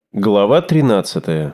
Глава 13.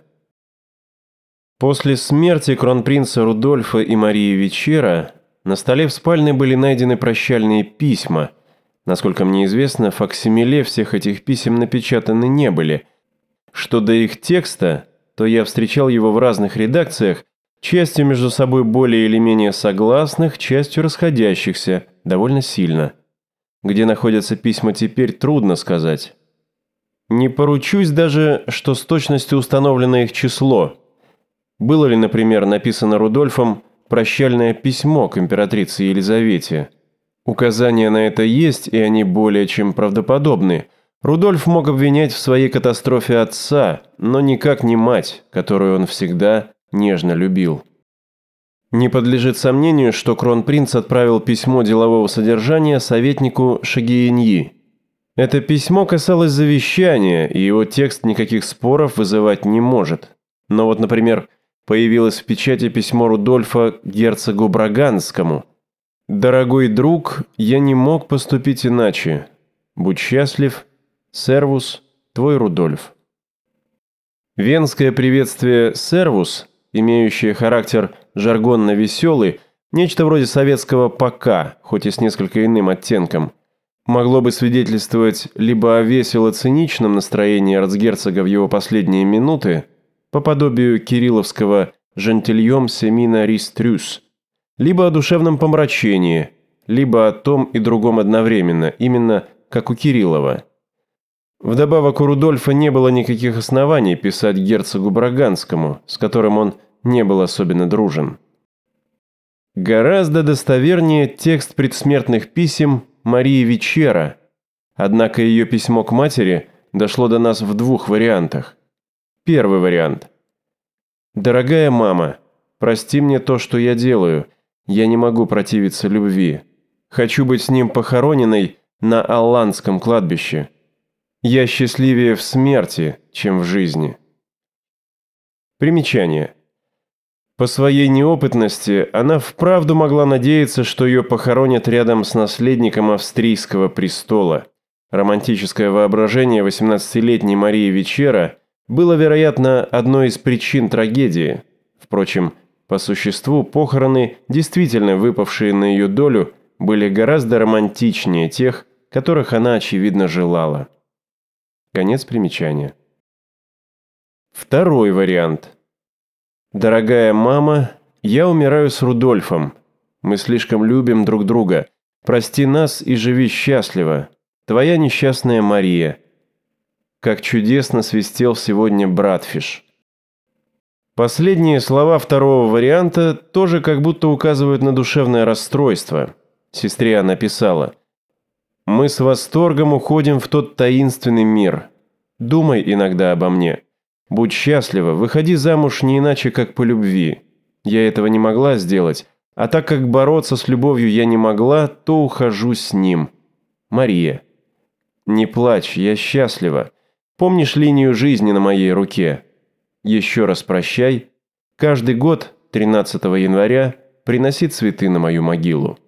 После смерти кронпринца Рудольфа и Марии Вечера на столе в спальне были найдены прощальные письма. Насколько мне известно, факсимиле всех этих писем напечатаны не были. Что до их текста, то я встречал его в разных редакциях, частью между собой более или менее согласных, частью расходящихся, довольно сильно. Где находятся письма теперь, трудно сказать. Не поручусь даже, что с точностью установлено их число. Было ли, например, написано Рудольфом прощальное письмо к императрице Елизавете? Указания на это есть, и они более чем правдоподобны. Рудольф мог обвинять в своей катастрофе отца, но никак не мать, которую он всегда нежно любил. Не подлежит сомнению, что кронпринц отправил письмо делового содержания советнику Шагиеньи. Это письмо касалось завещания, и его текст никаких споров вызывать не может. Но вот, например, появилось в печати письмо Рудольфа герцогу Браганскому. «Дорогой друг, я не мог поступить иначе. Будь счастлив, сервус, твой Рудольф». Венское приветствие «сервус», имеющее характер жаргонно-веселый, нечто вроде советского «пока», хоть и с несколько иным оттенком, могло бы свидетельствовать либо о весело-циничном настроении арцгерцога в его последние минуты, по подобию кирилловского «жентильем семина ристрюс», либо о душевном помрачении, либо о том и другом одновременно, именно как у Кириллова. Вдобавок у Рудольфа не было никаких оснований писать герцогу Браганскому, с которым он не был особенно дружен. Гораздо достовернее текст предсмертных писем Марии Вечера, однако ее письмо к матери дошло до нас в двух вариантах. Первый вариант. «Дорогая мама, прости мне то, что я делаю. Я не могу противиться любви. Хочу быть с ним похороненной на Алландском кладбище. Я счастливее в смерти, чем в жизни». Примечание. По своей неопытности она вправду могла надеяться, что ее похоронят рядом с наследником австрийского престола. Романтическое воображение 18-летней Марии Вечера было, вероятно, одной из причин трагедии. Впрочем, по существу похороны, действительно выпавшие на ее долю, были гораздо романтичнее тех, которых она, очевидно, желала. Конец примечания. Второй вариант. «Дорогая мама, я умираю с Рудольфом. Мы слишком любим друг друга. Прости нас и живи счастливо. Твоя несчастная Мария». Как чудесно свистел сегодня Братфиш. Последние слова второго варианта тоже как будто указывают на душевное расстройство. Сестре она писала: «Мы с восторгом уходим в тот таинственный мир. Думай иногда обо мне. Будь счастлива, выходи замуж не иначе, как по любви. Я этого не могла сделать, а так как бороться с любовью я не могла, то ухожу с ним. Мария. Не плачь, я счастлива. Помнишь линию жизни на моей руке? Еще раз прощай. Каждый год, 13 января, приноси цветы на мою могилу».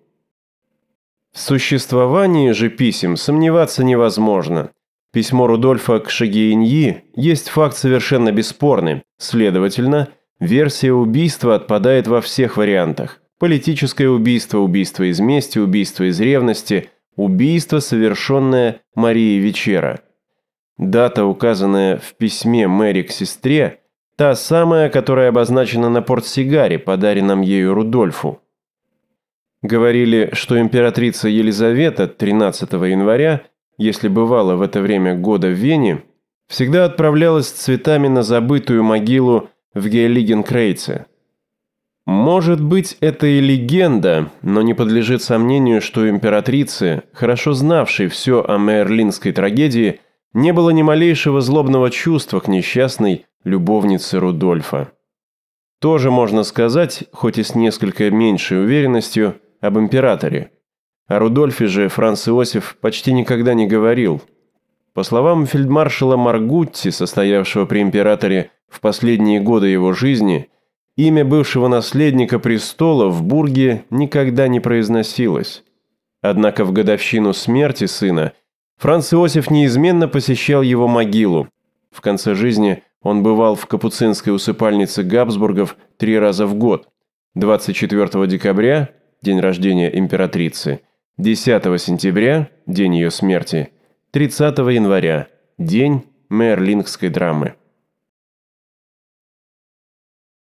В существовании же писем сомневаться невозможно. Письмо Рудольфа к Шагиеньи есть факт совершенно бесспорный. Следовательно, версия убийства отпадает во всех вариантах. Политическое убийство, убийство из мести, убийство из ревности, убийство, совершенное Марией Вечера. Дата, указанная в письме Мэри к сестре, та самая, которая обозначена на портсигаре, подаренном ею Рудольфу. Говорили, что императрица Елизавета 13 января, если бывала в это время года в Вене, всегда отправлялась с цветами на забытую могилу в Гейлигенкрейце. Может быть, это и легенда, но не подлежит сомнению, что у императрицы, хорошо знавшей все о мейерлинской трагедии, не было ни малейшего злобного чувства к несчастной любовнице Рудольфа. Тоже можно сказать, хоть и с несколько меньшей уверенностью, об императоре. О Рудольфе же Франц Иосиф почти никогда не говорил. По словам фельдмаршала Маргутти, состоявшего при императоре в последние годы его жизни, имя бывшего наследника престола в Бурге никогда не произносилось. Однако в годовщину смерти сына Франц Иосиф неизменно посещал его могилу. В конце жизни он бывал в капуцинской усыпальнице Габсбургов 3 раза в год: 24 декабря, день рождения императрицы, 10 сентября, день ее смерти, 30 января, день мейерлингской драмы.